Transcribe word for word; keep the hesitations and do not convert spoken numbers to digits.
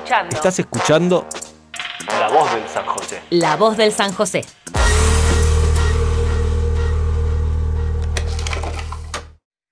escuchando. Estás escuchando La Voz del San José. La Voz del San José.